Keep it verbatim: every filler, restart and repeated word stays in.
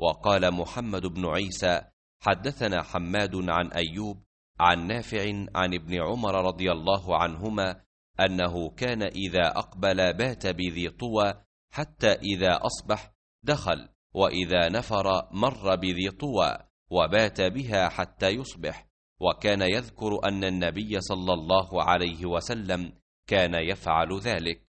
وقال محمد بن عيسى حدثنا حماد عن أيوب عن نافع عن ابن عمر رضي الله عنهما أنه كان إذا أقبل بات بذي طوى حتى إذا أصبح دخل، وإذا نفر مر بذي طوى وبات بها حتى يصبح، وكان يذكر أن النبي صلى الله عليه وسلم كان يفعل ذلك.